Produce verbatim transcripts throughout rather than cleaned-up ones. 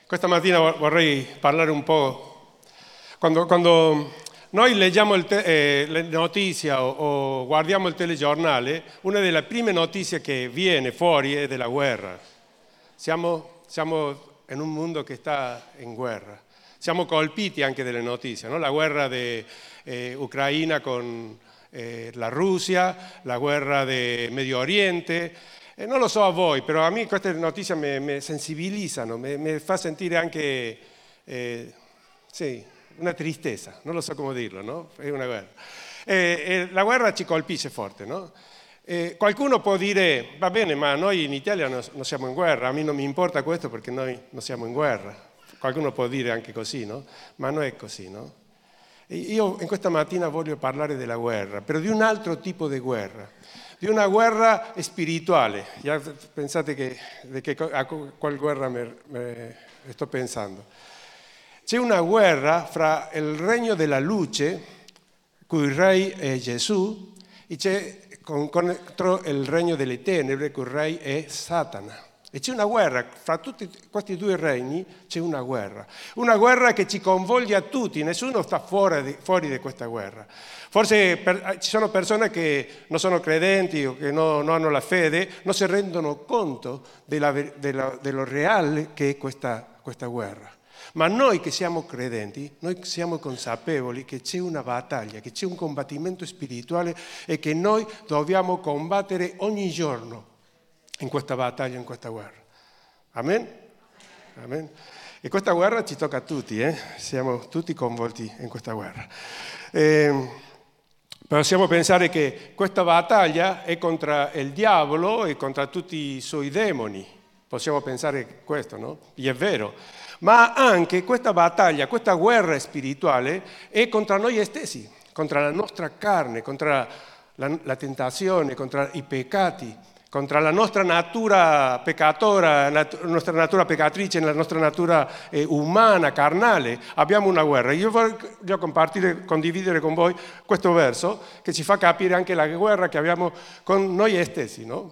Questa mattina vorrei parlare un po'. Quando, quando noi leggiamo il te, eh, le notizie o, o guardiamo il telegiornale, una delle prime notizie che viene fuori è della guerra. Siamo, siamo in un mondo che sta in guerra. Siamo colpiti anche dalle notizie, no? La guerra di eh, Ucraina con eh, la Russia, la guerra del Medio Oriente. E non lo so a voi, però a me queste notizie mi, mi sensibilizzano, mi, mi fa sentire anche eh, sì, una tristezza, non lo so come dirlo, no? È una guerra. E, e la guerra ci colpisce forte, no? E qualcuno può dire, va bene, ma noi in Italia non, non siamo in guerra, a me non mi importa questo perché noi non siamo in guerra. Qualcuno può dire anche così, no? Ma non è così, no? E io in questa mattina voglio parlare della guerra, però di un altro tipo di guerra. Di una guerra spirituale. Ya pensate che, di che, a quale guerra me, me sto pensando. C'è una guerra fra il regno della luce, cui re è Gesù, e c'è contro il regno delle tenebre, cui re è Satana. E c'è una guerra, fra tutti questi due regni c'è una guerra. Una guerra che ci coinvolge a tutti, nessuno sta fuori di, fuori di questa guerra. Forse per, ci sono persone che non sono credenti o che no, non hanno la fede, non si rendono conto della, della, dello reale che è questa, questa guerra. Ma noi che siamo credenti, noi siamo consapevoli che c'è una battaglia, che c'è un combattimento spirituale e che noi dobbiamo combattere ogni giorno in questa battaglia, in questa guerra. Amen? Amen. E questa guerra ci tocca a tutti, eh? Siamo tutti coinvolti in questa guerra. Eh, possiamo pensare che questa battaglia è contro il diavolo e contro tutti i suoi demoni. Possiamo pensare questo, no? E è vero. Ma anche questa battaglia, questa guerra spirituale è contro noi stessi, contro la nostra carne, contro la, la tentazione, contro i peccati, contro la nostra natura peccatora, la nostra natura peccatrice, la nostra natura eh, umana, carnale. Abbiamo una guerra. Io voglio compartire, condividere con voi questo verso che ci fa capire anche la guerra che abbiamo con noi stessi, no?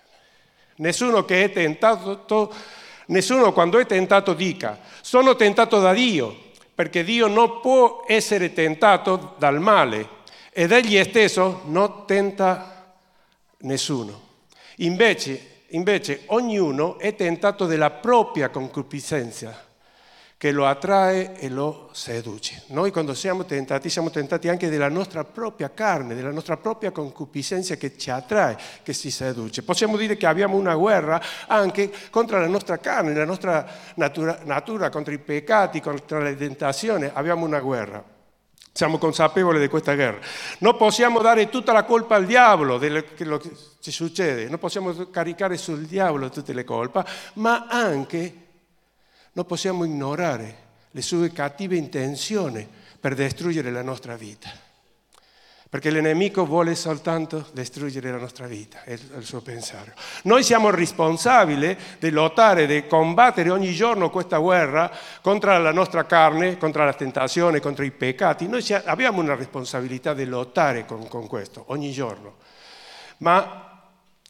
Nessuno che è tentato, nessuno quando è tentato dica sono tentato da Dio, perché Dio non può essere tentato dal male ed egli stesso non tenta nessuno. Invece, invece ognuno è tentato della propria concupiscenza che lo attrae e lo seduce. Noi quando siamo tentati, siamo tentati anche della nostra propria carne, della nostra propria concupiscenza che ci attrae, che si seduce. Possiamo dire che abbiamo una guerra anche contro la nostra carne, la nostra natura, natura contro i peccati, contro le tentazioni, abbiamo una guerra. Siamo consapevoli di questa guerra. Non possiamo dare tutta la colpa al diavolo di quello che ci succede, non possiamo caricare sul diavolo tutte le colpe, ma anche non possiamo ignorare le sue cattive intenzioni per distruggere la nostra vita. Perché l'nemico vuole soltanto distruggere la nostra vita, è il suo pensiero. Noi siamo responsabili di lottare, di combattere ogni giorno questa guerra contro la nostra carne, contro la tentazione, contro i peccati. Noi abbiamo una responsabilità di lottare con, con questo ogni giorno. Ma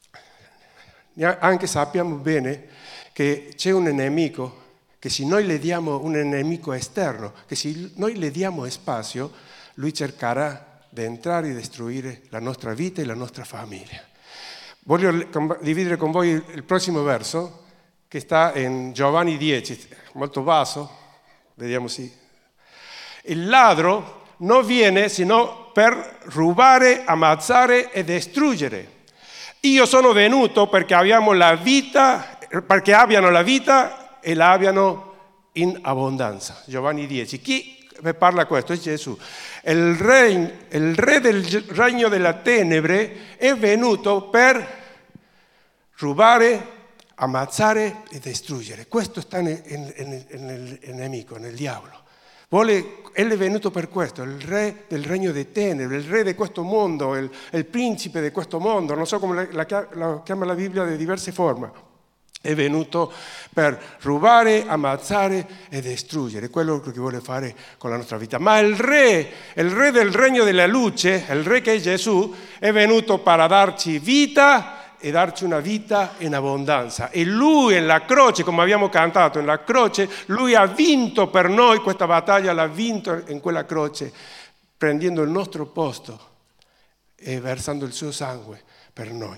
anche sappiamo bene che c'è un nemico, che se noi le diamo un nemico esterno, che se noi le diamo spazio, lui cercherà di entrare e distruggere la nostra vita e la nostra famiglia. Voglio condividere con voi il prossimo verso che sta in Giovanni dieci, molto basso, vediamo sì. Il ladro non viene sino per rubare, ammazzare e distruggere. Io sono venuto perché abbiamo la vita, perché abbiano la vita e la abbiano in abbondanza. Giovanni dieci. Chi parla questo? È Gesù. Il re, il re del regno della tenebre è venuto per rubare, ammazzare e distruggere. Questo sta nel, nel, nel, nel nemico, nel diavolo. Vuole, egli è venuto per questo, il re del regno delle tenebre, il re di questo mondo, il, il principe di questo mondo. Non so come la, la, la chiama la Bibbia di diverse forme. È venuto per rubare, ammazzare e distruggere, quello che vuole fare con la nostra vita. Ma il re, il re del regno della luce, il re che è Gesù, è venuto per darci vita e darci una vita in abbondanza. E Lui nella croce, come abbiamo cantato, nella croce, Lui ha vinto per noi questa battaglia, l'ha vinto in quella croce, prendendo il nostro posto e versando il suo sangue per noi.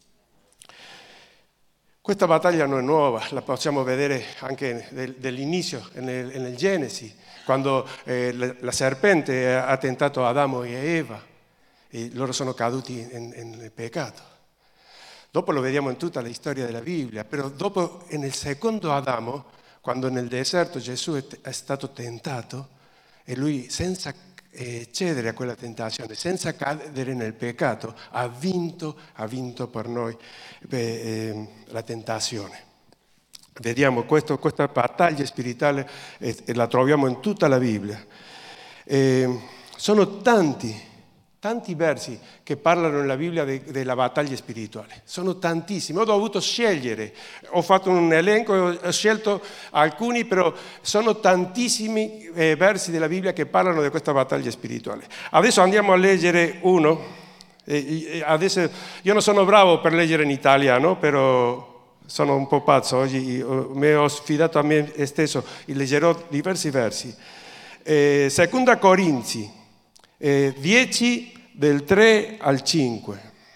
Questa battaglia non è nuova, la possiamo vedere anche dall'inizio, nel, nel Genesi, quando eh, la serpente ha tentato Adamo e Eva e loro sono caduti in, in, nel peccato. Dopo lo vediamo in tutta la storia della Bibbia, però dopo nel secondo Adamo, quando nel deserto Gesù è, è stato tentato e lui senza eh, cedere a quella tentazione, senza cadere nel peccato, ha vinto, ha vinto per noi eh, eh, la tentazione. Vediamo questo, questa battaglia spirituale e eh, la troviamo in tutta la Bibbia. Eh, sono tanti Tanti versi che parlano nella Bibbia de, della battaglia spirituale, sono tantissimi. Ho dovuto scegliere, ho fatto un elenco, ho scelto alcuni, però sono tantissimi eh, versi della Bibbia che parlano di questa battaglia spirituale. Adesso andiamo a leggere uno. Eh, adesso io non sono bravo per leggere in italiano, però sono un po' pazzo. Oggi mi ho sfidato a me stesso e leggerò diversi versi. Eh, seconda Corinzi Eh, dieci del tre al cinque.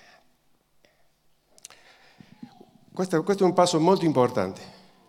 Questo, questo è un passo molto importante.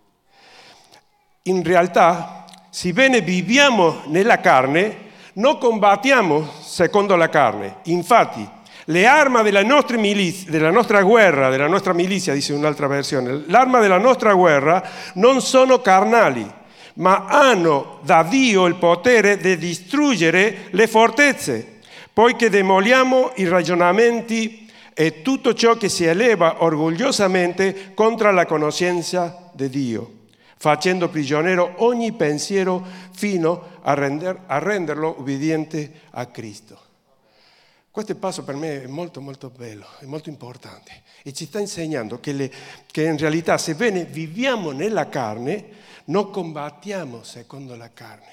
In realtà, sebbene viviamo nella carne, non combattiamo secondo la carne. Infatti, le armi della nostra milizia, della nostra guerra, della nostra milizia, dice un'altra versione, l'arma della nostra guerra non sono carnali, ma hanno da Dio il potere di distruggere le fortezze, poiché demoliamo i ragionamenti e tutto ciò che si eleva orgogliosamente contro la conoscenza di Dio, facendo prigioniero ogni pensiero fino a, render, a renderlo ubbidiente a Cristo. Questo passo per me è molto molto bello, è molto importante e ci sta insegnando che, le, che in realtà sebbene viviamo nella carne, non combattiamo secondo la carne,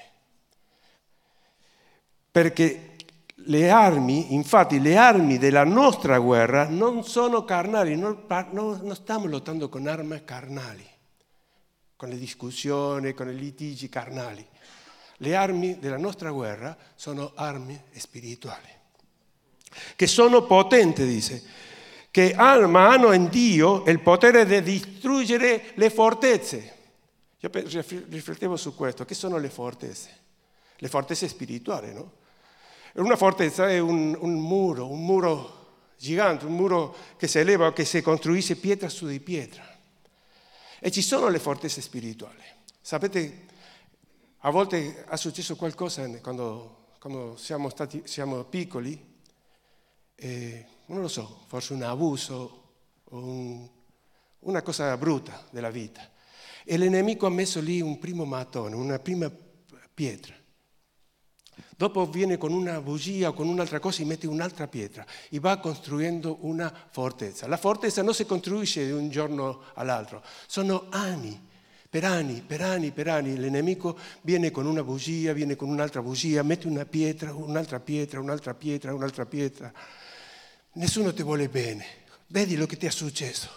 perché le armi, infatti le armi della nostra guerra non sono carnali, non, non, non stiamo lottando con armi carnali, con le discussioni, con i litigi carnali. Le armi della nostra guerra sono armi spirituali, che sono potenti, dice, che hanno in Dio il potere di distruggere le fortezze. Io riflettevo su questo, che sono le fortezze? Le fortezze spirituali, no? Una fortezza è un, un muro, un muro gigante, un muro che si eleva, che si costruisce pietra su di pietra. E ci sono le fortezze spirituali. Sapete, a volte è successo qualcosa quando, quando siamo stati siamo piccoli, e, non lo so, forse un abuso, un, una cosa brutta della vita. E l'ennemico ha messo lì un primo mattone, una prima pietra. Dopo viene con una bugia o con un'altra cosa e mette un'altra pietra e va costruendo una fortezza. La fortezza non si costruisce di un giorno all'altro, sono anni, per anni, per anni, per anni. L'ennemico viene con una bugia, viene con un'altra bugia, mette una pietra, un'altra pietra, un'altra pietra, un'altra pietra. Nessuno ti vuole bene. Vedi lo che ti è successo.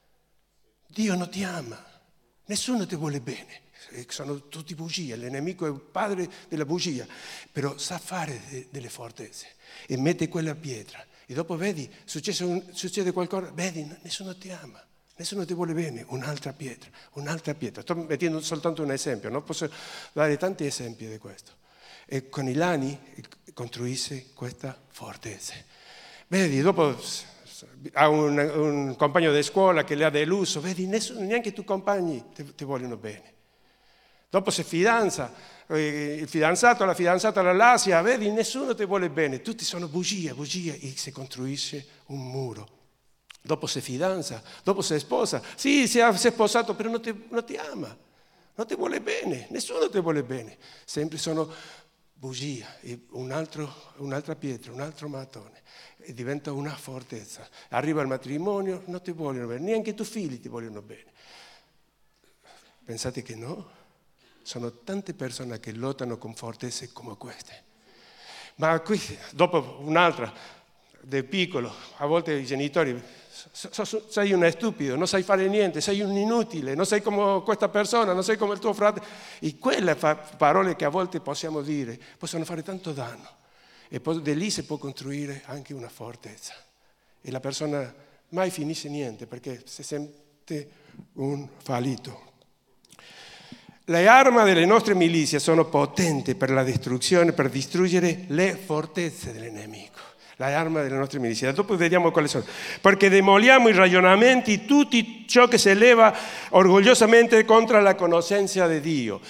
Dio non ti ama. Nessuno ti vuole bene, sono tutti bugie, l'ennemico è il padre della bugia, però sa fare de- delle fortezze e mette quella pietra e dopo vedi, succede, un, succede qualcosa, vedi, nessuno ti ama, nessuno ti vuole bene, un'altra pietra, un'altra pietra. Sto mettendo soltanto un esempio, non posso dare tanti esempi di questo. E con i lani costruisce questa fortezza. Vedi, dopo ha un, un compagno di scuola che le ha deluso, vedi, nessuno, neanche i tuoi compagni ti, ti vogliono bene. Dopo si fidanza, eh, il fidanzato, la fidanzata la lascia, vedi, nessuno ti vuole bene, tutti sono bugie, bugie, e si costruisce un muro. Dopo si fidanza, dopo si sposa, sì, si è, si è sposato, però non ti, non ti ama, non ti vuole bene, nessuno ti vuole bene, sempre sono bugie, e un altro, un'altra pietra, un altro mattone. E diventa una fortezza. Arriva il matrimonio, non ti vogliono bene, neanche i tuoi figli ti vogliono bene. Pensate che no? Sono tante persone che lottano con fortezze come queste. Ma qui, dopo un'altra, del piccolo, a volte i genitori sei un stupido, non sai fare niente, sei un inutile, non sei come questa persona, non sei come il tuo fratello. E quelle parole che a volte possiamo dire possono fare tanto danno. E poi da lì si può costruire anche una fortezza. E la persona mai finisce niente perché si sente un fallito. Le armi delle nostre milizie sono potenti per la distruzione, per distruggere le fortezze del nemico. Le armi delle nostre milizie. Dopo vediamo quali sono. Perché demoliamo i ragionamenti, tutto ciò che si eleva orgogliosamente contro la conoscenza di Dio.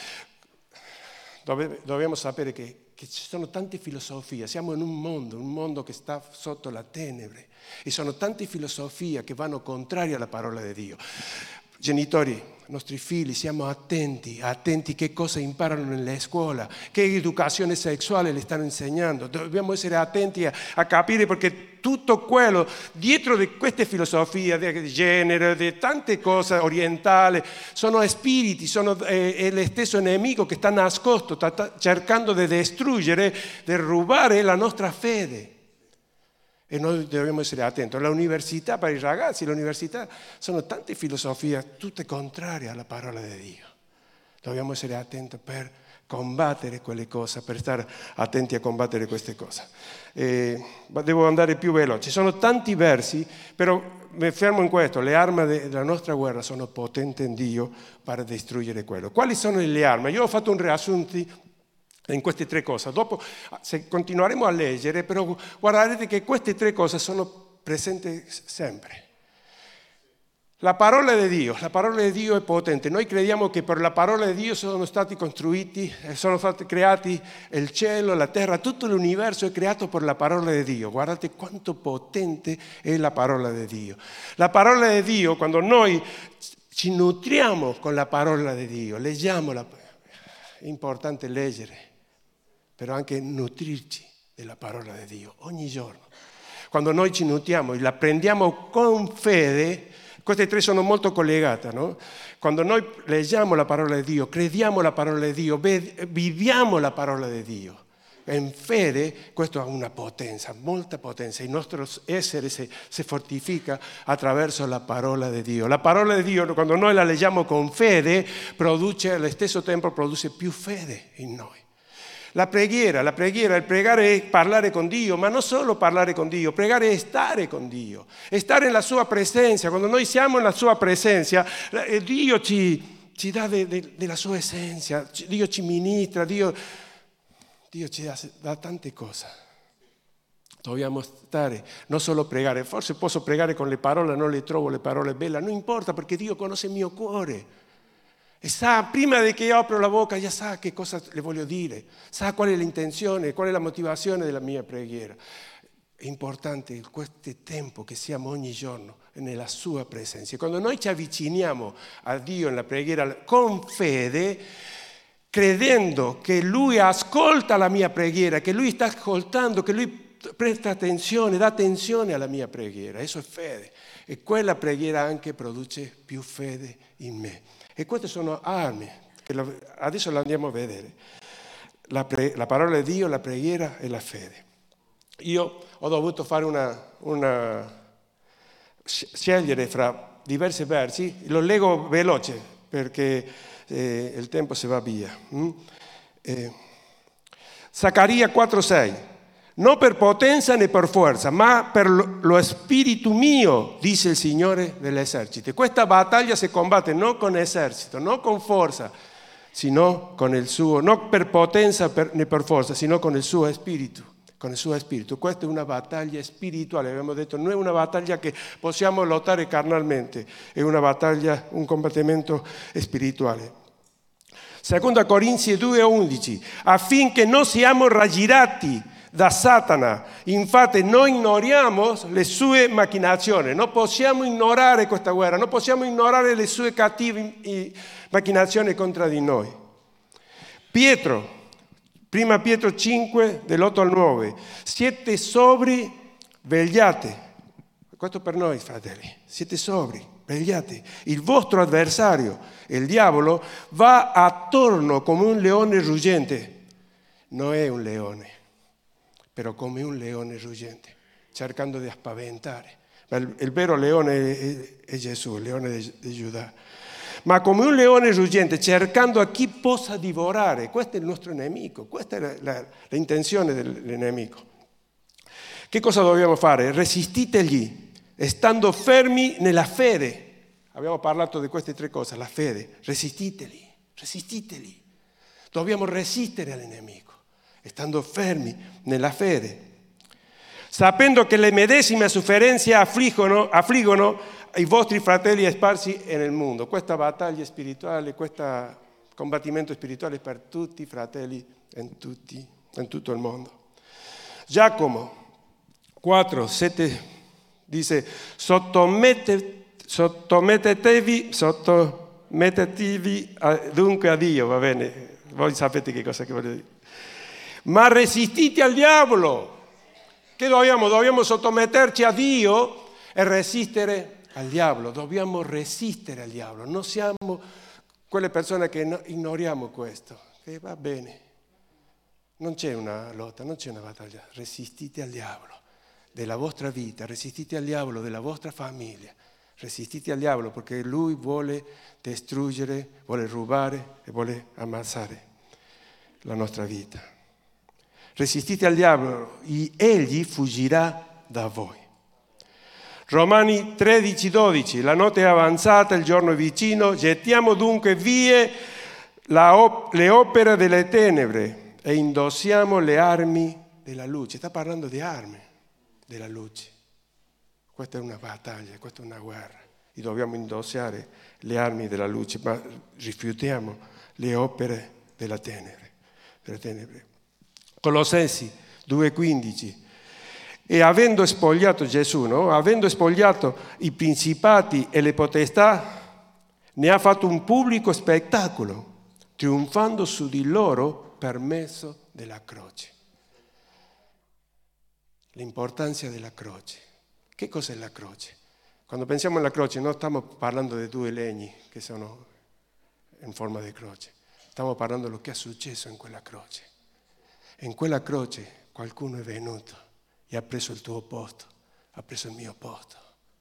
Dove, dobbiamo sapere che, che ci sono tante filosofie. Siamo in un mondo, un mondo che sta sotto la tenebre. E sono tante filosofie che vanno contrarie alla parola di Dio. Genitori, nostri figli, siamo attenti, attenti che cosa imparano nelle scuole, che educazione sessuale le stanno insegnando. Dobbiamo essere attenti a, a capire perché tutto quello, dietro di queste filosofie di genere, di tante cose orientali, sono spiriti, sono è, è lo stesso nemico che sta nascosto, sta cercando di distruggere, di rubare la nostra fede. E noi dobbiamo essere attenti. L'università per i ragazzi, l'università sono tante filosofie, tutte contrarie alla parola di Dio. Dobbiamo essere attenti per combattere quelle cose, per stare attenti a combattere queste cose. Eh, devo andare più veloce. Ci sono tanti versi, però mi fermo in questo. Le armi della nostra guerra sono potenti in Dio per distruggere quello. Quali sono le armi? Io ho fatto un riassunto in queste tre cose. Dopo se continueremo a leggere, però guardate che queste tre cose sono presenti sempre. La parola di Dio, la parola di Dio è potente. Noi crediamo che per la parola di Dio sono stati costruiti, sono stati creati il cielo, la terra, tutto l'universo è creato per la parola di Dio. Guardate quanto potente è la parola di Dio. La parola di Dio, quando noi ci nutriamo con la parola di Dio, leggiamola, è importante leggere, però anche nutrirci della parola di Dio ogni giorno. Quando noi ci nutriamo e la prendiamo con fede, queste tre sono molto collegate, no? Quando noi leggiamo la parola di Dio, crediamo la parola di Dio, viviamo la parola di Dio, in fede questo ha una potenza, molta potenza. Il nostro essere si, si fortifica attraverso la parola di Dio. La parola di Dio, quando noi la leggiamo con fede, produce allo stesso tempo produce più fede in noi. La preghiera, la preghiera, il pregare è parlare con Dio, ma non solo parlare con Dio, pregare è stare con Dio, è stare nella sua presenza. Quando noi siamo nella sua presenza, Dio ci, ci dà de, de, della sua essenza, Dio ci ministra, Dio, Dio ci dà, dà tante cose. Dobbiamo stare, non solo pregare, forse posso pregare con le parole, non le trovo le parole belle, non importa perché Dio conosce il mio cuore. E sa, prima di che io apro la bocca, già sa che cosa le voglio dire, sa qual è l'intenzione, qual è la motivazione della mia preghiera. È importante questo tempo che siamo ogni giorno nella sua presenza. E quando noi ci avviciniamo a Dio nella preghiera con fede, credendo che Lui ascolta la mia preghiera, che Lui sta ascoltando, che Lui presta attenzione, dà attenzione alla mia preghiera, eso è fede. E quella preghiera anche produce più fede in me. E queste sono armi, che adesso le andiamo a vedere. La, pre, la parola di Dio, la preghiera e la fede. Io ho dovuto fare una, una scegliere fra diversi versi, lo leggo veloce perché eh, il tempo si va via. Mm? Eh, Zaccaria quattro sei. Non per potenza né per forza, ma per lo spirito mio, dice il Signore degli eserciti. Questa battaglia si combatte non con esercito, non con forza, sino con il suo, non per potenza per, né per forza, sino con il suo spirito. Con il suo spirito. Questa è una battaglia spirituale, abbiamo detto, non è una battaglia che possiamo lottare carnalmente, è una battaglia, un combattimento spirituale. Seconda Corinzi due undici, affinché non siamo raggirati da Satana. Infatti noi ignoriamo le sue macchinazioni, non possiamo ignorare questa guerra, non possiamo ignorare le sue cattive macchinazioni contro di noi. Pietro, prima Pietro cinque, dall'otto al nove, siete sobri, vegliate. Questo per noi, fratelli, siete sobri, vegliate. Il vostro avversario, il diavolo, va attorno come un leone ruggente. Non è un leone, però come un leone ruggente, cercando di spaventare. Ma il, il vero leone è, è Gesù, il leone di, di Giuda. Ma come un leone ruggente, cercando a chi possa divorare. Questo è il nostro nemico, questa è la, la, l'intenzione del, del nemico. Che cosa dobbiamo fare? Resistitegli, stando fermi nella fede. Abbiamo parlato di queste tre cose, la fede. Resistiteli, resistiteli. Dobbiamo resistere al nemico, stando fermi nella fede. Sapendo che le medesime sofferenze affliggono, affliggono i vostri fratelli sparsi nel mondo. Questa battaglia spirituale, questo combattimento spirituale per tutti i fratelli in, tutti, in tutto il mondo. Giacomo quattro, sette dice: sottomette, sottomettetevi, sottomettetevi a, dunque a Dio, va bene? Voi sapete che cosa che voglio dire. Ma resistite al diavolo. Che dobbiamo? Dobbiamo sottometterci a Dio e resistere al diavolo. Dobbiamo resistere al diavolo. Non siamo quelle persone che no, ignoriamo questo. Che va bene. Non c'è una lotta, non c'è una battaglia. Resistite al diavolo della vostra vita, resistite al diavolo della vostra famiglia. Resistite al diavolo perché lui vuole distruggere, vuole rubare e vuole ammazzare la nostra vita. Resistite al diavolo e egli fuggirà da voi. Romani tredici dodici, la notte è avanzata, il giorno è vicino, gettiamo dunque via op- le opere delle tenebre e indossiamo le armi della luce. Sta parlando di armi della luce. Questa è una battaglia, questa è una guerra e dobbiamo indossare le armi della luce, ma rifiutiamo le opere della tenebre, delle tenebre. Colossensi due quindici. E avendo spogliato Gesù, no? avendo spogliato i principati e le potestà, ne ha fatto un pubblico spettacolo, trionfando su di loro per mezzo della croce. L'importanza della croce. Che cos'è la croce? Quando pensiamo alla croce non stiamo parlando di due legni che sono in forma di croce, stiamo parlando di quello che è successo in quella croce. In quella croce qualcuno è venuto e ha preso il tuo posto, ha preso il mio posto.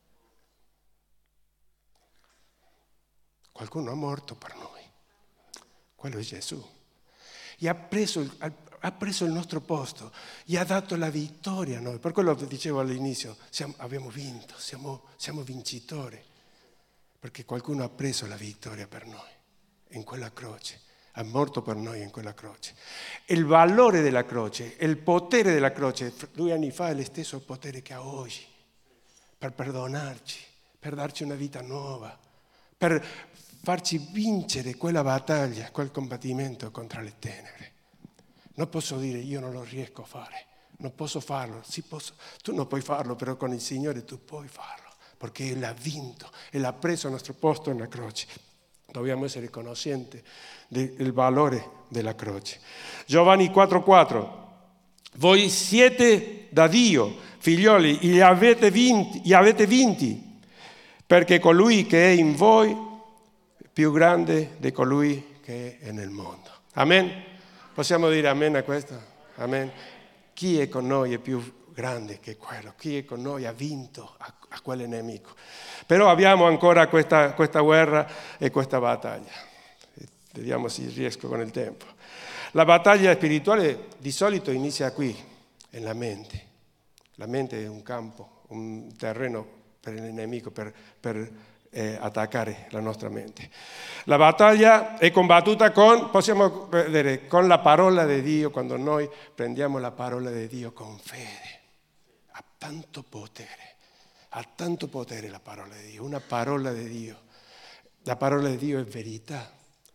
Qualcuno è morto per noi, quello è Gesù. E ha preso, il, ha preso il nostro posto e ha dato la vittoria a noi. Per quello che dicevo all'inizio, siamo, abbiamo vinto, siamo, siamo vincitori, perché qualcuno ha preso la vittoria per noi in quella croce. È morto per noi in quella croce. Il valore della croce, il potere della croce, due anni fa è lo stesso potere che ha oggi, per perdonarci, per darci una vita nuova, per farci vincere quella battaglia, quel combattimento contro le tenebre. Non posso dire io non lo riesco a fare, non posso farlo, sì posso. Tu non puoi farlo, però con il Signore tu puoi farlo, perché Lui l'ha vinto e l'ha preso al nostro posto nella croce. Dobbiamo essere conoscenti del valore della croce. Giovanni quattro quattro. Voi siete da Dio, figlioli, e avete vinti, e avete vinti, perché colui che è in voi è più grande di colui che è nel mondo. Amen? Possiamo dire amen a questo? Amen. Chi è con noi è più grande che quello. Chi è con noi ha vinto a, a quel nemico. Però abbiamo ancora questa, questa guerra e questa battaglia. Vediamo se riesco con il tempo. La battaglia spirituale di solito inizia qui, nella mente. La mente è un campo, un terreno per il nemico, per, per eh, attaccare la nostra mente. La battaglia è combattuta con, possiamo vedere, con la parola di Dio, quando noi prendiamo la parola di Dio con fede. Ha tanto potere. Ha tanto potere la parola di Dio, una parola di Dio. La parola di Dio è verità.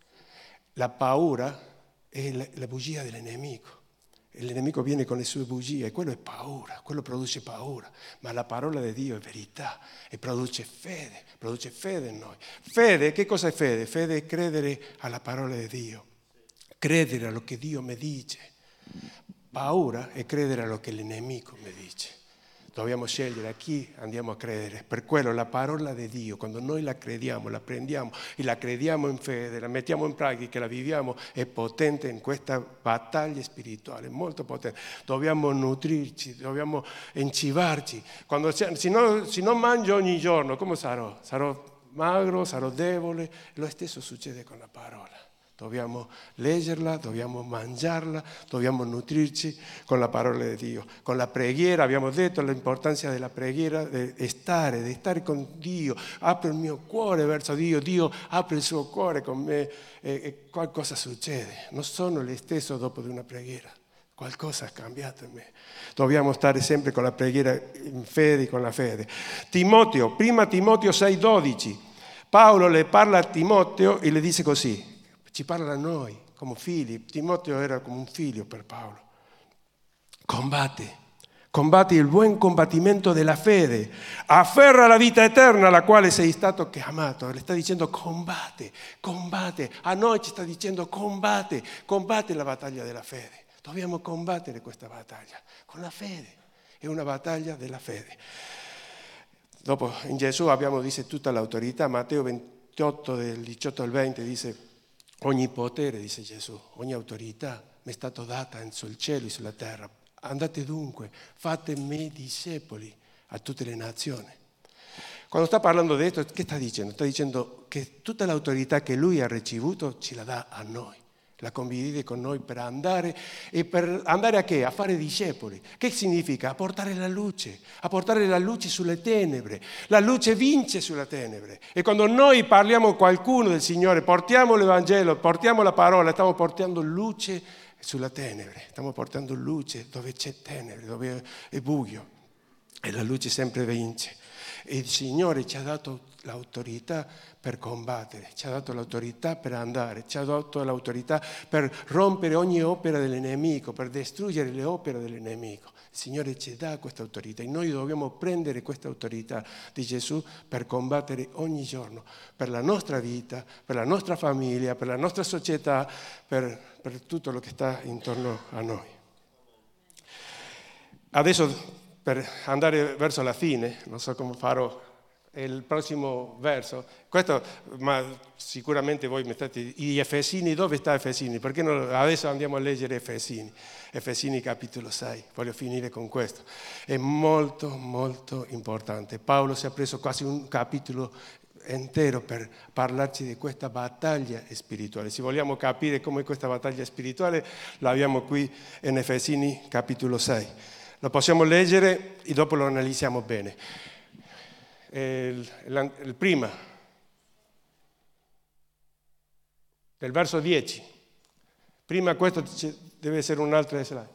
La paura è la, la bugia del nemico. Il nemico viene con le sue bugie, quello è paura, quello produce paura. Ma la parola di Dio è verità e produce fede, produce fede in noi. Fede, che cosa è fede? Fede è credere alla parola di Dio, credere a lo che Dio mi dice. Paura è credere a lo che il nemico mi dice. dobbiamo scegliere a chi andiamo a credere. Per quello la parola di Dio, quando noi la crediamo, la prendiamo e la crediamo in fede, la mettiamo in pratica, la viviamo, è potente in questa battaglia spirituale, molto potente. Dobbiamo nutrirci, dobbiamo incibarci. Quando, se, no, se non mangio ogni giorno, come sarò? Sarò magro, sarò debole. Lo stesso succede con la parola. Dobbiamo leggerla, dobbiamo mangiarla, dobbiamo nutrirci con la parola di Dio. Con la preghiera, abbiamo detto l'importanza della preghiera, di stare, di stare con Dio. Apro il mio cuore verso Dio, Dio apre il suo cuore con me e, e qualcosa succede. Non sono lo stesso dopo di una preghiera. Qualcosa è cambiato in me. Dobbiamo stare sempre con la preghiera in fede, con la fede. Timoteo, prima Timoteo sei dodici. Paolo le parla a Timoteo e le dice così. Ci parla a noi come figli. Timoteo era come un figlio per Paolo. Combatte, combatti il buon combattimento della fede, afferra la vita eterna alla quale sei stato chiamato. Le sta dicendo combatte, combatte. A noi ci sta dicendo combatte, combatte la battaglia della fede. Dobbiamo combattere questa battaglia con la fede. È una battaglia della fede. Dopo in Gesù abbiamo, dice, tutta l'autorità. Matteo ventotto, del diciotto al venti, dice: ogni potere, dice Gesù, ogni autorità mi è stata data sul cielo e sulla terra. Andate dunque, fate me discepoli a tutte le nazioni. Quando sta parlando di questo, che sta dicendo? Sta dicendo che tutta l'autorità che lui ha ricevuto ce la dà a noi. La condivide con noi per andare, e per andare a che? A fare discepoli. Che significa? A portare la luce, a portare la luce sulle tenebre. La luce vince sulle tenebre. E quando noi parliamo a qualcuno del Signore, portiamo l'Evangelo, portiamo la parola, stiamo portando luce sulla tenebre. Stiamo portando luce dove c'è tenebre, dove è buio. E la luce sempre vince. E il Signore ci ha dato l'autorità per combattere, ci ha dato l'autorità per andare, ci ha dato l'autorità per rompere ogni opera del nemico, per distruggere le opere del nemico. Il Signore ci dà questa autorità e noi dobbiamo prendere questa autorità di Gesù per combattere ogni giorno, per la nostra vita, per la nostra famiglia, per la nostra società, per, per tutto lo che sta intorno a noi. Adesso, per andare verso la fine, non so come farò, il prossimo verso, questo, ma sicuramente voi mi state, gli Efesini, dove sta Efesini? Perché non, adesso andiamo a leggere Efesini, Efesini capitolo sei, voglio finire con questo, è molto molto importante. Paolo si è preso quasi un capitolo intero per parlarci di questa battaglia spirituale. Se vogliamo capire come questa battaglia spirituale, l'abbiamo qui in Efesini capitolo sei. Lo possiamo leggere e dopo lo analizziamo bene. Il, il, il prima, del verso dieci. Prima questo deve essere un'altra slide.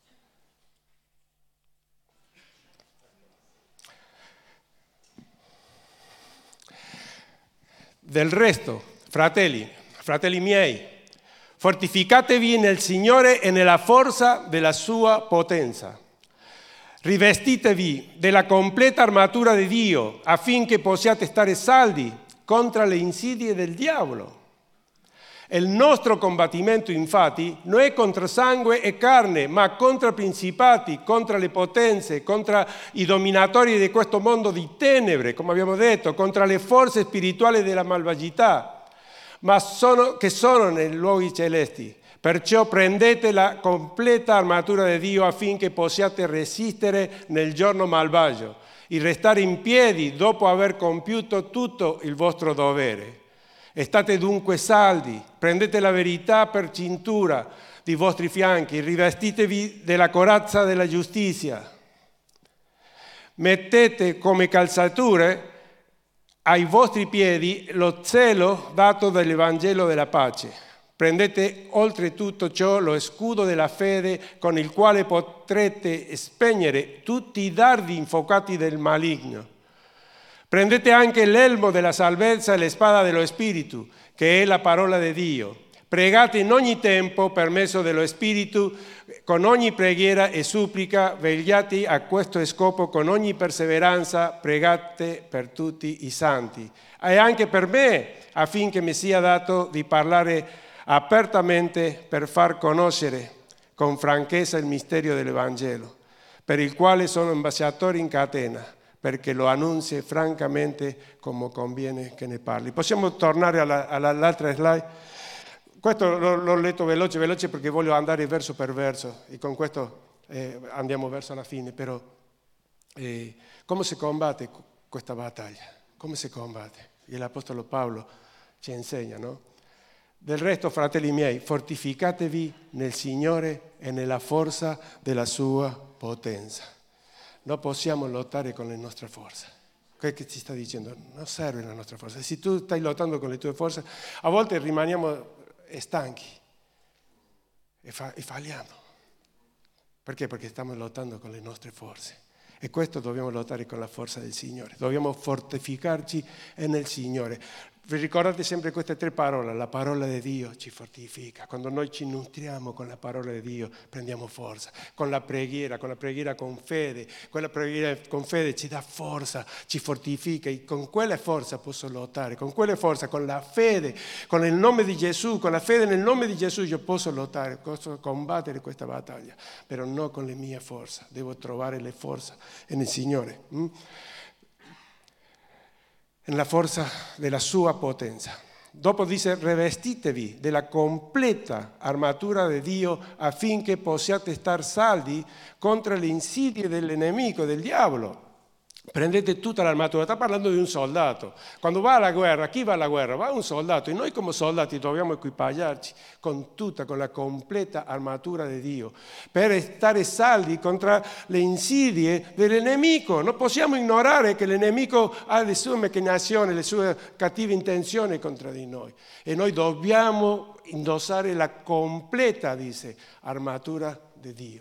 Del resto, fratelli, fratelli miei, fortificatevi nel Signore e nella forza della sua potenza. Rivestitevi della completa armatura di Dio affinché possiate stare saldi contro le insidie del diavolo. Il nostro combattimento, infatti, non è contro sangue e carne, ma contro principati, contro le potenze, contro i dominatori di questo mondo di tenebre, come abbiamo detto, contro le forze spirituali della malvagità, ma sono, che sono nei luoghi celesti. Perciò prendete la completa armatura di Dio affinché possiate resistere nel giorno malvagio e restare in piedi dopo aver compiuto tutto il vostro dovere. State dunque saldi, prendete la verità per cintura dei vostri fianchi, rivestitevi della corazza della giustizia. Mettete come calzature ai vostri piedi lo zelo dato dall'Evangelo della pace. Prendete oltre tutto ciò lo scudo della fede con il quale potrete spegnere tutti i dardi infuocati del maligno. Prendete anche l'elmo della salvezza e la spada dello Spirito, che è la parola di Dio. Pregate in ogni tempo per mezzo dello Spirito, con ogni preghiera e supplica, vegliate a questo scopo con ogni perseveranza, pregate per tutti i santi. E anche per me, affinché mi sia dato di parlare apertamente per far conoscere con franchezza il mistero dell'Evangelo, per il quale sono ambasciatore in catena, perché lo annunzi francamente come conviene che ne parli. Possiamo tornare alla, alla, all'altra slide? Questo l'ho, l'ho letto veloce, veloce perché voglio andare verso per verso e con questo eh, andiamo verso la fine, però eh, come si combatte questa battaglia? Come si combatte? E l'Apostolo Paolo ci insegna, no? Del resto, fratelli miei, fortificatevi nel Signore e nella forza della sua potenza. Non possiamo lottare con le nostre forze. Quello che ci sta dicendo, non serve la nostra forza. Se tu stai lottando con le tue forze, a volte rimaniamo stanchi e, fa, e falliamo. Perché? Perché stiamo lottando con le nostre forze. E questo dobbiamo lottare con la forza del Signore. Dobbiamo fortificarci nel Signore. Vi ricordate sempre queste tre parole? La parola di Dio ci fortifica. Quando noi ci nutriamo con la parola di Dio prendiamo forza. Con la preghiera, con la preghiera con fede. Quella preghiera con fede ci dà forza, ci fortifica. E con quella forza posso lottare. Con quella forza, con la fede, con il nome di Gesù, con la fede nel nome di Gesù io posso lottare, posso combattere questa battaglia. Però non con le mie forze. Devo trovare le forze nel Signore. Mm? Nella forza della sua potenza. Dopo dice rivestitevi della completa armatura di Dio affinché possiate star saldi contro le insidie del nemico, del diavolo. Prendete tutta l'armatura, sta parlando di un soldato. Quando va alla guerra, chi va alla guerra? Va un soldato e noi come soldati dobbiamo equipaggiarci con tutta, con la completa armatura di Dio per stare saldi contro le insidie del nemico. Non possiamo ignorare che il nemico ha le sue macchinazioni, le sue cattive intenzioni contro di noi e noi dobbiamo indossare la completa, dice, armatura di Dio.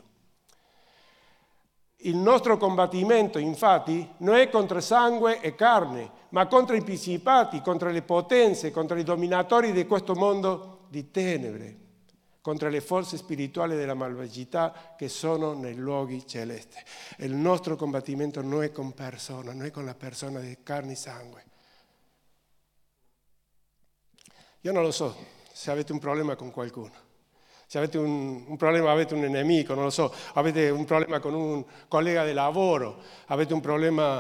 Il nostro combattimento, infatti, non è contro sangue e carne, ma contro i principati, contro le potenze, contro i dominatori di questo mondo di tenebre, contro le forze spirituali della malvagità che sono nei luoghi celesti. Il nostro combattimento non è con persone, non è con la persona di carne e sangue. Io non lo so se avete un problema con qualcuno. Se avete un, un problema, avete un nemico, non lo so, avete un problema con un collega di lavoro, avete un problema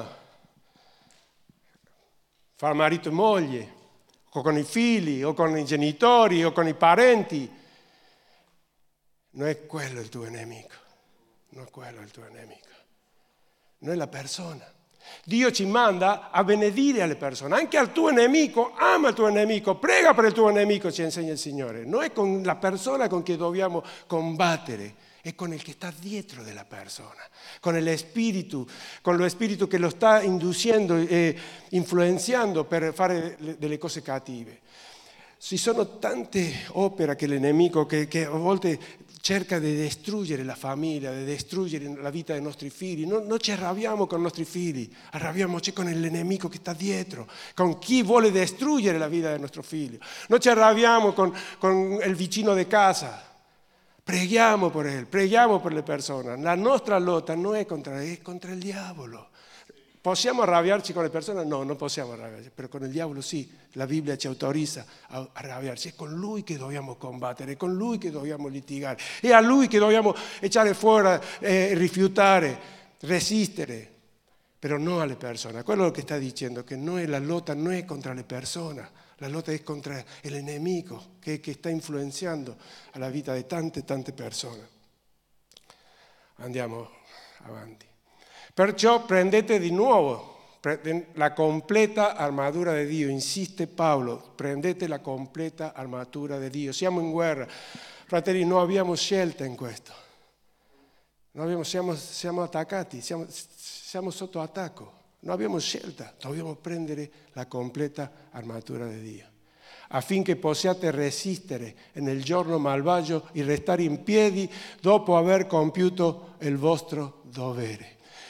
fra marito e moglie, o con i figli, o con i genitori, o con i parenti. Non è quello il tuo nemico, non è quello il tuo nemico, non è la persona. Dio ci manda a benedire le persone, anche al tuo nemico, ama il tuo nemico, prega per il tuo nemico, ci insegna il Signore. Non è con la persona con cui dobbiamo combattere, è con il che sta dietro della persona, con lo spirito, con lo spirito che lo sta inducendo e influenzando per fare delle cose cattive. Ci sono tante opere che il nemico che, che a volte cerca di distruggere la famiglia, di distruggere la vita dei nostri figli. Non, non ci arrabbiamo con i nostri figli, arrabbiamoci con il nemico che sta dietro, con chi vuole distruggere la vita del nostro figlio. Non ci arrabbiamo con, con il vicino di casa. Preghiamo per lui, preghiamo per le persone. La nostra lotta non è contro lui, è contro il diavolo. Possiamo arrabbiarci con le persone? No, non possiamo arrabbiarci, però con il diavolo sì, la Bibbia ci autorizza a arrabbiarci. È con lui che dobbiamo combattere, è con lui che dobbiamo litigare, è a lui che dobbiamo ecciare fuori, eh, rifiutare, resistere, però non alle persone. Quello che sta dicendo è che noi la lotta non è contro le persone, la lotta è contro il nemico che, che sta influenzando la vita di tante, tante persone. Andiamo avanti. Perciò prendete di nuovo la completa armatura di Dio, insiste Paolo, prendete la completa armatura di Dio. Siamo in guerra, fratelli, non abbiamo scelta in questo. Non abbiamo, siamo, siamo attaccati, siamo, siamo sotto attacco, non abbiamo scelta, dobbiamo prendere la completa armatura di Dio, affinché possiate resistere nel giorno malvagio e restare in piedi dopo aver compiuto il vostro dovere.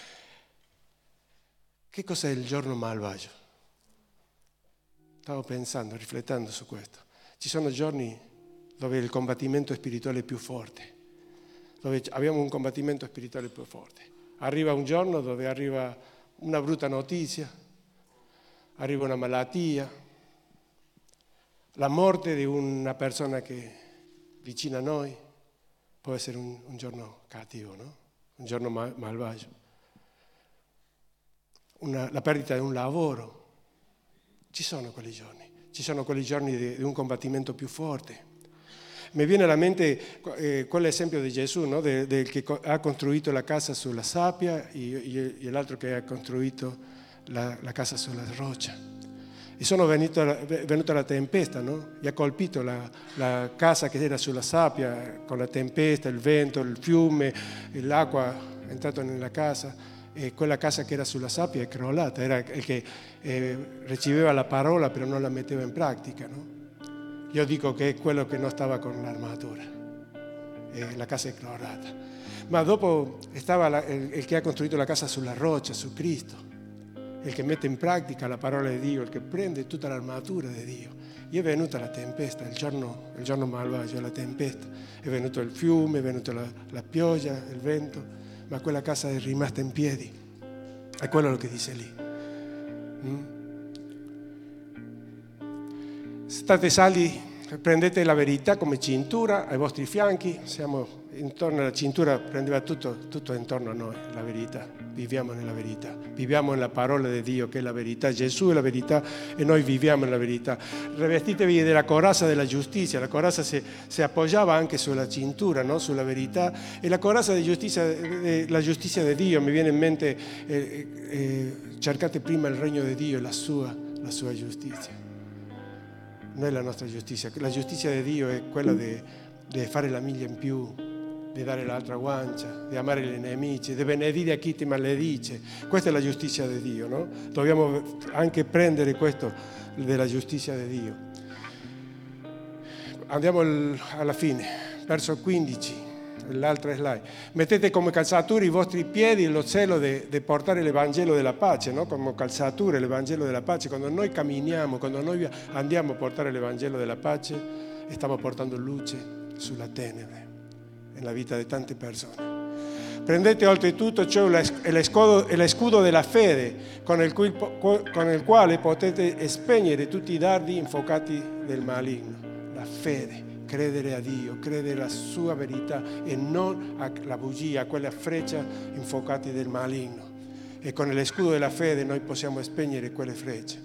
Che cos'è il giorno malvagio? Stavo pensando, riflettendo su questo. Ci sono giorni dove il combattimento spirituale è più forte, dove abbiamo un combattimento spirituale più forte. Arriva un giorno dove arriva una brutta notizia, arriva una malattia, la morte di una persona che è vicina a noi, può essere un, un giorno cattivo, no? un giorno mal- malvagio. Una, la perdita di un lavoro. Ci sono quei giorni, ci sono quei giorni di, di un combattimento più forte. Mi viene alla mente eh, quell'esempio di Gesù, no? del de che ha costruito la casa sulla sabbia e, e l'altro che ha costruito la, la casa sulla roccia. E sono venuta, venuta la tempesta, no? E ha colpito la, la casa che era sulla sabbia con la tempesta, il vento, il fiume, l'acqua è entrato nella casa e quella casa che era sulla sabbia è crollata, era il che eh, riceveva la parola però non la metteva in pratica, no? Io dico che è quello che non stava con l'armatura e la casa è crollata. Ma dopo stava la, il, il che ha costruito la casa sulla roccia, su Cristo, il che mette in pratica la parola di Dio, il che prende tutta l'armatura di Dio. E è venuta la tempesta, il giorno, il giorno malvagio, la tempesta, è venuto il fiume, è venuta la, la pioggia, il vento, ma quella casa è rimasta in piedi. È quello che dice lì. Mm? State saldi, prendete la verità come cintura ai vostri fianchi, siamo intorno alla cintura, prendeva tutto, tutto intorno a noi, la verità, viviamo nella verità, viviamo nella parola di Dio che è la verità, Gesù è la verità e noi viviamo nella verità. Rivestitevi della corazza della giustizia, la corazza si, si appoggiava anche sulla cintura, no? Sulla verità, e la corazza di giustizia, eh, la giustizia di Dio, mi viene in mente, eh, eh, cercate prima il regno di Dio e la sua, la sua giustizia. Non è la nostra giustizia, la giustizia di Dio è quella di, di fare la miglia in più, di dare l'altra guancia, di amare i nemici, di benedire a chi ti maledice. Questa è la giustizia di Dio, no? Dobbiamo anche prendere questo della giustizia di Dio. Andiamo alla fine, verso quindici. L'altra slide. Mettete come calzatura i vostri piedi lo zelo di portare l'Evangelo della pace, no? Come calzatura l'Evangelo della pace. Quando noi camminiamo, quando noi andiamo a portare l'Evangelo della pace, stiamo portando luce sulla tenebre nella vita di tante persone. Prendete oltretutto cioè l'escudo, l'escudo della fede con il, cui, con il quale potete spegnere tutti i dardi infuocati del maligno. La fede. Credere a Dio, credere alla sua verità e non alla bugia, a quelle frecce infuocate del maligno. E con l'escudo della fede noi possiamo spegnere quelle frecce.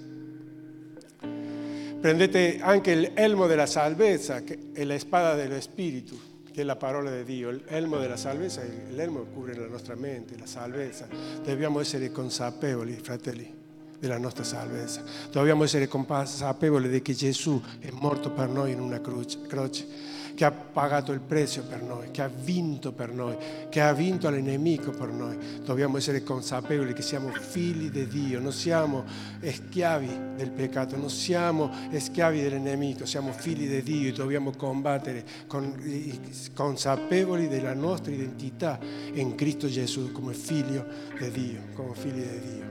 Prendete anche l'elmo della salvezza, che è la spada dello Spirito, che è la parola di Dio. L'elmo della salvezza, l'elmo cubre la nostra mente, la salvezza. Dobbiamo essere consapevoli, fratelli, della nostra salvezza. Dobbiamo essere consapevoli di che Gesù è morto per noi in una croce, croce, che ha pagato il prezzo per noi, che ha vinto per noi, che ha vinto il nemico per noi. Dobbiamo essere consapevoli che siamo figli di Dio, non siamo schiavi del peccato, non siamo schiavi del nemico, siamo figli di Dio e dobbiamo combattere con, consapevoli della nostra identità in Cristo Gesù come figlio di Dio, come figli di Dio.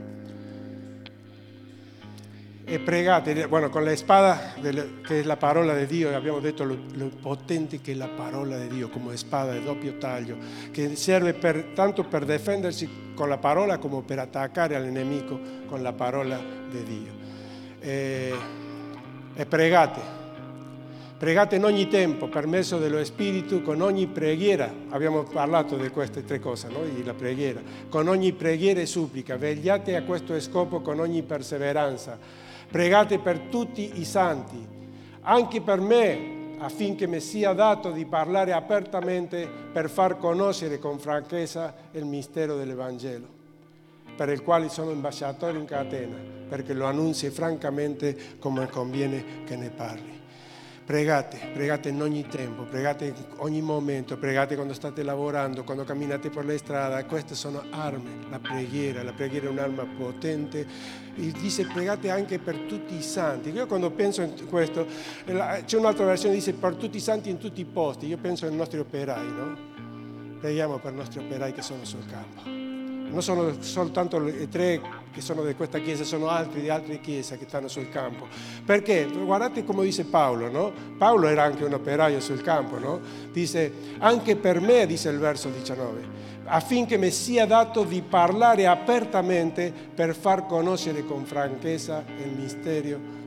E pregate, bueno, con la spada del, che è la parola di Dio, abbiamo detto lo, lo potente che è la parola di Dio come spada di doppio taglio, che serve per, tanto per difendersi con la parola come per attaccare al nemico con la parola di Dio. E, e pregate, pregate in ogni tempo per mezzo dello Spirito, con ogni preghiera, abbiamo parlato di queste tre cose, no? Di la preghiera, con ogni preghiera e supplica, vegliate a questo scopo con ogni perseveranza. Pregate per tutti i santi, anche per me, affinché mi sia dato di parlare apertamente per far conoscere con franchezza il mistero dell'Evangelo, per il quale sono ambasciatore in catena, perché lo annunzi francamente come conviene che ne parli. Pregate, pregate in ogni tempo, pregate in ogni momento, pregate quando state lavorando, quando camminate per la strada. Queste sono armi, la preghiera, la preghiera è un'arma potente. E dice pregate anche per tutti i santi. Io quando penso in questo, c'è un'altra versione che dice per tutti i santi in tutti i posti. Io penso ai nostri operai, no? Preghiamo per i nostri operai che sono sul campo. Non sono soltanto i tre che sono di questa chiesa, sono altri di altre chiese che stanno sul campo. Perché? Guardate come dice Paolo, no? Paolo era anche un operaio sul campo, no? Dice, anche per me, dice il verso diciannove, affinché mi sia dato di parlare apertamente per far conoscere con franchezza il mistero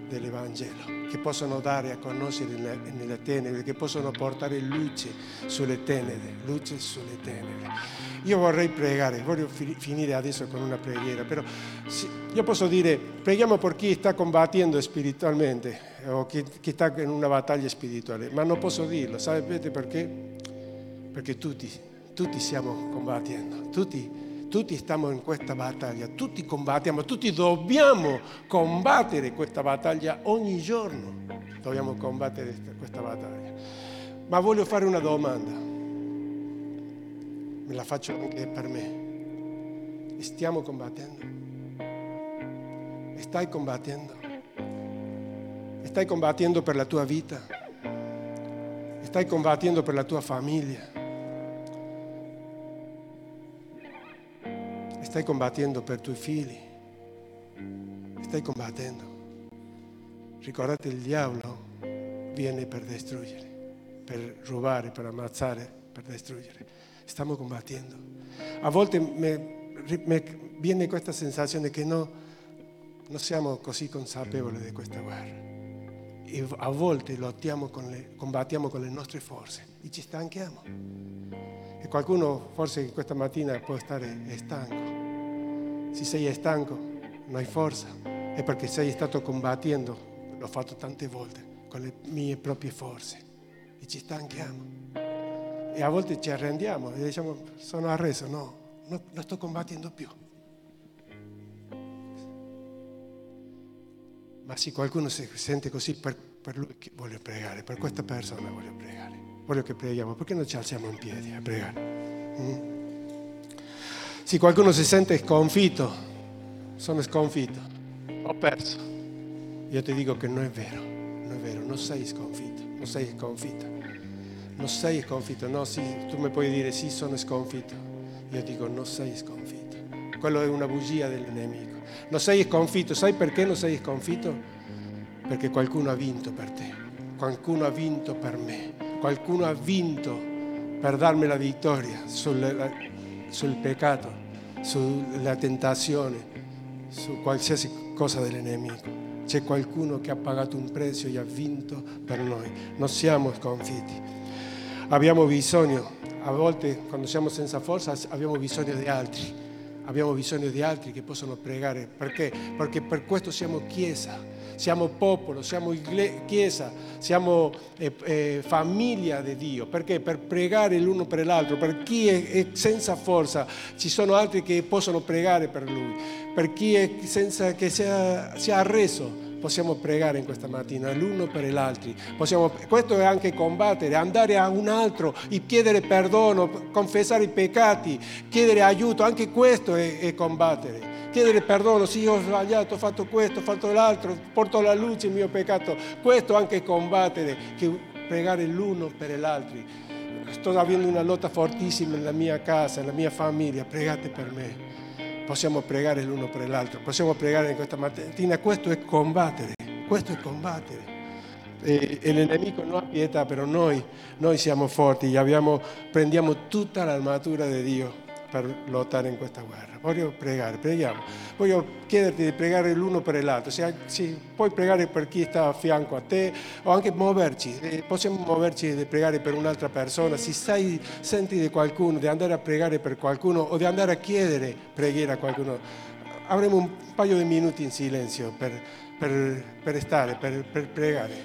dell'Evangelo, che possono dare a conoscere nelle tenebre, che possono portare luce sulle tenebre, luce sulle tenebre. Io vorrei pregare, voglio fi- finire adesso con una preghiera, però io posso dire, preghiamo per chi sta combattendo spiritualmente o chi, chi sta in una battaglia spirituale, ma non posso dirlo, sapete perché? Perché tutti, tutti stiamo combattendo, tutti Tutti stiamo in questa battaglia, tutti combattiamo, tutti dobbiamo combattere questa battaglia ogni giorno. Dobbiamo combattere questa battaglia. Ma voglio fare una domanda. Me la faccio anche per me. Stiamo combattendo? Stai combattendo? Stai combattendo per la tua vita? Stai combattendo per la tua famiglia? Stai combattendo per i tuoi figli? Stai combattendo? Ricordate, il diavolo viene per distruggere, per rubare, per ammazzare, per distruggere. Stiamo combattendo. A volte mi viene questa sensazione che no, non siamo così consapevoli di questa guerra. E a volte lottiamo con le, combattiamo con le nostre forze e ci stanchiamo. E qualcuno forse questa mattina può stare stanco. Se sei stanco, non hai forza, è perché sei stato combattendo, l'ho fatto tante volte, con le mie proprie forze e ci stanchiamo. E a volte ci arrendiamo e diciamo, sono arreso, no, no, non sto combattendo più. Ma se qualcuno si sente così, per, per lui voglio pregare, per questa persona voglio pregare. Voglio che preghiamo, perché non ci alziamo in piedi a pregare? Mm? Se qualcuno si sente sconfitto, sono sconfitto, ho perso. Io ti dico che non è vero, non è vero, non sei sconfitto, non sei sconfitto, non sei sconfitto, no, sì, tu mi puoi dire sì, sono sconfitto. Io dico non sei sconfitto, quello è una bugia del nemico. Non sei sconfitto, sai perché non sei sconfitto? Perché qualcuno ha vinto per te, qualcuno ha vinto per me, qualcuno ha vinto per darmi la vittoria sul sul peccato, sulla tentazione, su qualsiasi cosa del nemico. C'è qualcuno che ha pagato un prezzo e ha vinto per noi. Non siamo sconfitti. Abbiamo bisogno, a volte quando siamo senza forza, abbiamo bisogno di altri. Abbiamo bisogno di altri che possono pregare. Perché? Perché per questo siamo Chiesa. Siamo popolo, siamo Chiesa, siamo eh, eh, famiglia di Dio. Perché? Per pregare l'uno per l'altro. Per chi è, è senza forza ci sono altri che possono pregare per lui. Per chi è senza che sia, sia arreso possiamo pregare in questa mattina l'uno per l'altro. Possiamo, questo è anche combattere, andare a un altro e chiedere perdono, confessare i peccati, chiedere aiuto. Anche questo è, è combattere. Chiedere perdono, sì, ho sbagliato, ho fatto questo, ho fatto l'altro, porto alla luce il mio peccato. Questo anche combattere, che pregare l'uno per l'altro. Sto avendo una lotta fortissima nella mia casa, nella mia famiglia, pregate per me. Possiamo pregare l'uno per l'altro, possiamo pregare in questa mattina. Questo è combattere, questo è combattere. E, e il nemico non ha pietà, però noi, noi siamo forti, abbiamo, prendiamo tutta l'armatura di Dio per lottare in questa guerra. Voglio pregare, preghiamo. Voglio chiederti di pregare l'uno per l'altro. Se, se puoi pregare per chi sta a fianco a te o anche muoverci, eh, possiamo muoverci e pregare per un'altra persona. Se sai, senti di qualcuno, di andare a pregare per qualcuno o di andare a chiedere preghiera a qualcuno, avremo un paio di minuti in silenzio per, per, per stare, per, per pregare,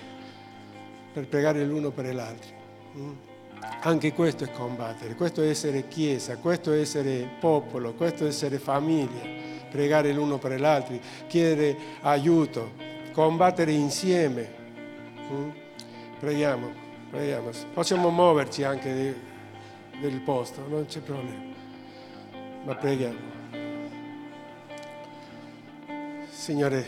per pregare l'uno per l'altro. Mm? Anche questo è combattere, questo è essere Chiesa, questo è essere popolo, questo è essere famiglia, pregare l'uno per l'altro, chiedere aiuto, combattere insieme. Mm? Preghiamo, preghiamo. Possiamo muoverci anche di, del posto, non c'è problema, ma preghiamo. Signore,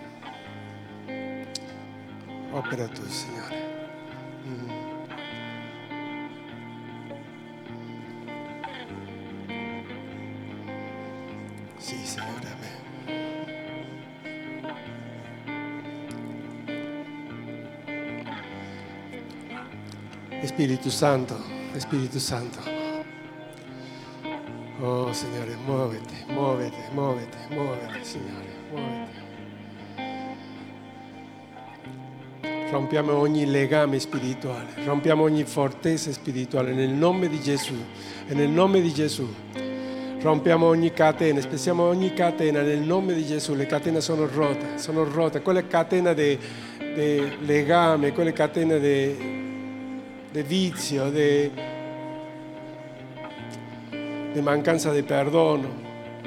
opera tu, Signore. Mm. Sì, Signore, amen. Spirito Santo, Spirito Santo. Oh Signore, muovete, muovete, muovete, muovete, Signore, muovete. Rompiamo ogni legame spirituale, rompiamo ogni fortezza spirituale nel nome di Gesù. E nel nome di Gesù rompiamo ogni catena, spezziamo ogni catena nel nome di Gesù. Le catene sono rotte, sono rotte. Quelle catene di legame, quelle catene di vizio, di mancanza di perdono.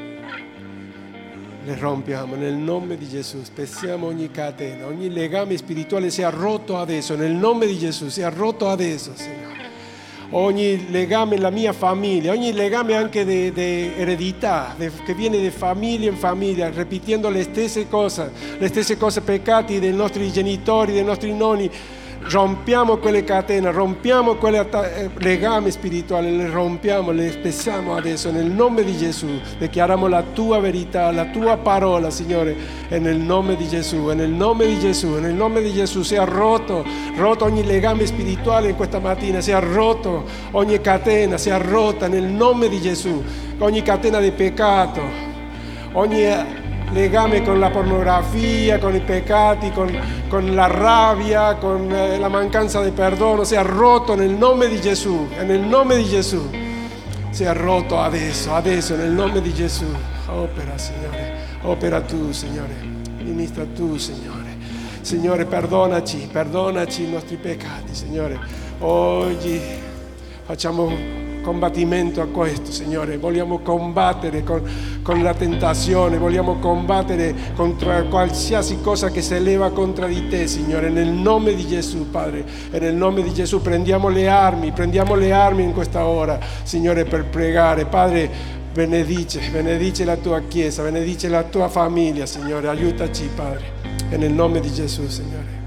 Le rompiamo nel nome di Gesù, spezziamo ogni catena, ogni legame spirituale sia rotto adesso, nel nome di Gesù, sia rotto adesso, Signore. Ogni legame nella mia famiglia, ogni legame anche di eredità, de, che viene di famiglia in famiglia, ripetendo le stesse cose, le stesse cose, peccati dei nostri genitori, dei nostri nonni. Rompiamo quelle catene, rompiamo quelle legami spirituali, le rompiamo, le spezziamo adesso nel nome di Gesù. Dichiariamo la tua verità, la tua parola, Signore, e nel nome di Gesù, e nel nome di Gesù, nel nome di Gesù sia rotto, rotto ogni legame spirituale in questa mattina, sia rotto ogni catena, sia rotta nel nome di Gesù, ogni catena di peccato, ogni legame con la pornografia, con i peccati, con, con la rabbia, con eh, la mancanza di perdono, sia rotto nel nome di Gesù, e nel nome di Gesù sia rotto adesso, adesso nel nome di Gesù. Opera, Signore, opera tu, Signore, ministra tu, Signore. Signore, perdonaci, perdonaci i nostri peccati, Signore. Oggi facciamo combattimento a questo, Signore. Vogliamo combattere con, con la tentazione, vogliamo combattere contro qualsiasi cosa che si eleva contro di te, Signore, nel nome di Gesù, Padre. E nel nome di Gesù prendiamo le armi, prendiamo le armi in questa ora, Signore, per pregare. Padre, benedice, benedice la tua Chiesa, benedice la tua famiglia, Signore. Aiutaci, Padre. E nel nome di Gesù, Signore.